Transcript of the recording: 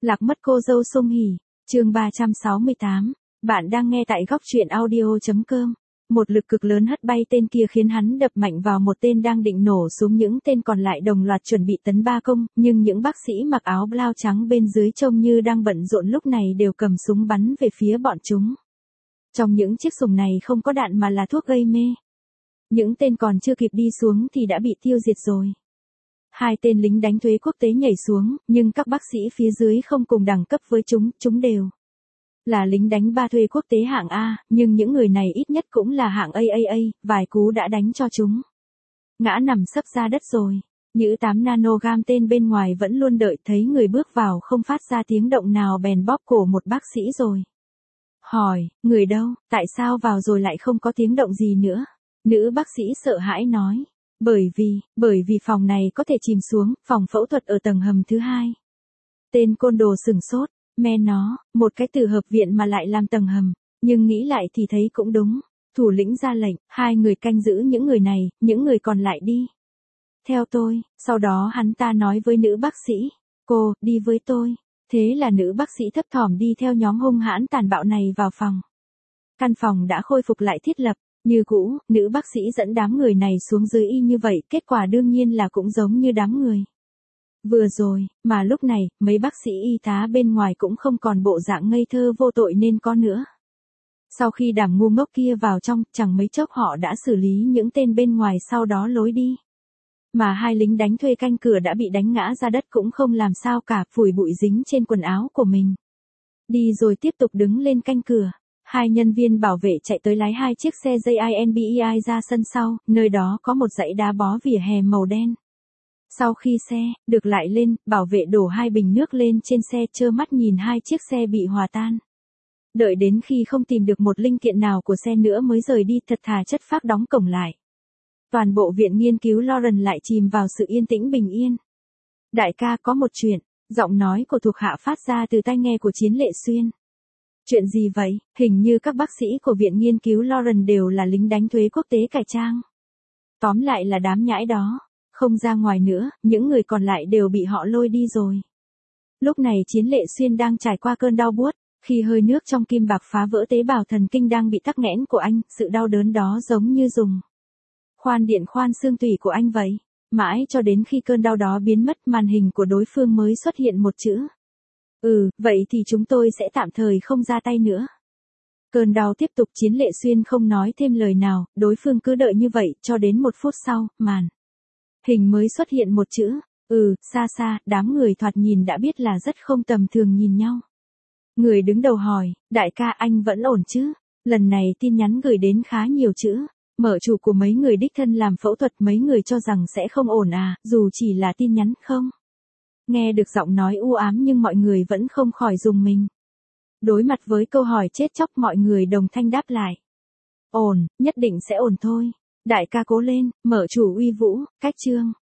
Lạc mất cô dâu Sung Hỉ, chương 368. Bạn đang nghe tại góc truyện audio.com. Một lực cực lớn hất bay tên kia khiến hắn đập mạnh vào một tên đang định nổ súng, những tên còn lại đồng loạt chuẩn bị tấn ba công, nhưng những bác sĩ mặc áo blau trắng bên dưới trông như đang bận rộn lúc này đều cầm súng bắn về phía bọn chúng. Trong những chiếc súng này không có đạn mà là thuốc gây mê. Những tên còn chưa kịp đi xuống thì đã bị tiêu diệt rồi. Hai tên lính đánh thuế quốc tế nhảy xuống, nhưng các bác sĩ phía dưới không cùng đẳng cấp với chúng đều là lính đánh ba thuê quốc tế hạng A, nhưng những người này ít nhất cũng là hạng AAA, vài cú đã đánh cho chúng ngã nằm sấp ra đất rồi. Nhữ 8 nanogam tên bên ngoài vẫn luôn đợi, thấy người bước vào không phát ra tiếng động nào bèn bóp cổ một bác sĩ rồi hỏi, người đâu, tại sao vào rồi lại không có tiếng động gì nữa? Nữ bác sĩ sợ hãi nói, bởi vì phòng này có thể chìm xuống, phòng phẫu thuật ở tầng hầm thứ 2. Tên côn đồ sửng sốt, mẹ nó, một cái từ hợp viện mà lại làm tầng hầm, nhưng nghĩ lại thì thấy cũng đúng. Thủ lĩnh ra lệnh, hai người canh giữ những người này, những người còn lại đi theo tôi. Sau đó hắn ta nói với nữ bác sĩ, cô, đi với tôi. Thế là nữ bác sĩ thấp thỏm đi theo nhóm hung hãn tàn bạo này vào phòng. Căn phòng đã khôi phục lại thiết lập như cũ, nữ bác sĩ dẫn đám người này xuống dưới y như vậy, kết quả đương nhiên là cũng giống như đám người vừa rồi, mà lúc này, mấy bác sĩ y tá bên ngoài cũng không còn bộ dạng ngây thơ vô tội nên có nữa. Sau khi đám ngu ngốc kia vào trong, chẳng mấy chốc họ đã xử lý những tên bên ngoài, sau đó lối đi. Mà hai lính đánh thuê canh cửa đã bị đánh ngã ra đất cũng không làm sao cả, phủi bụi dính trên quần áo của mình đi rồi tiếp tục đứng lên canh cửa. Hai nhân viên bảo vệ chạy tới lái hai chiếc xe JINBEI ra sân sau, nơi đó có một dãy đá bó vỉa hè màu đen. Sau khi xe được lại lên, bảo vệ đổ hai bình nước lên trên xe, trơ mắt nhìn hai chiếc xe bị hòa tan. Đợi đến khi không tìm được một linh kiện nào của xe nữa mới rời đi, thật thà chất phác đóng cổng lại. Toàn bộ viện nghiên cứu Lauren lại chìm vào sự yên tĩnh bình yên. Đại ca, có một chuyện, giọng nói của thuộc hạ phát ra từ tai nghe của Chiến Lệ Xuyên. Chuyện gì vậy? Hình như các bác sĩ của viện nghiên cứu Lauren đều là lính đánh thuế quốc tế cải trang. Tóm lại là đám nhãi đó không ra ngoài nữa, những người còn lại đều bị họ lôi đi rồi. Lúc này Chiến Lệ Xuyên đang trải qua cơn đau buốt, khi hơi nước trong kim bạc phá vỡ tế bào thần kinh đang bị tắc nghẽn của anh, sự đau đớn đó giống như dùng khoan điện khoan xương tủy của anh vậy. Mãi cho đến khi cơn đau đó biến mất, màn hình của đối phương mới xuất hiện một chữ. Vậy thì chúng tôi sẽ tạm thời không ra tay nữa. Cơn đau tiếp tục, Chiến Lệ Xuyên không nói thêm lời nào, đối phương cứ đợi như vậy, cho đến 1 phút sau, màn hình mới xuất hiện một chữ. Xa xa, đám người thoạt nhìn đã biết là rất không tầm thường nhìn nhau. Người đứng đầu hỏi, đại ca, anh vẫn ổn chứ? Lần này tin nhắn gửi đến khá nhiều chữ. Mở chủ của mấy người đích thân làm phẫu thuật, mấy người cho rằng sẽ không ổn à, dù chỉ là tin nhắn không? Nghe được giọng nói u ám nhưng mọi người vẫn không khỏi rùng mình. Đối mặt với câu hỏi chết chóc, mọi người đồng thanh đáp lại. Ổn, nhất định sẽ ổn thôi. Đại ca cố lên, mở chủ uy vũ, cách chương.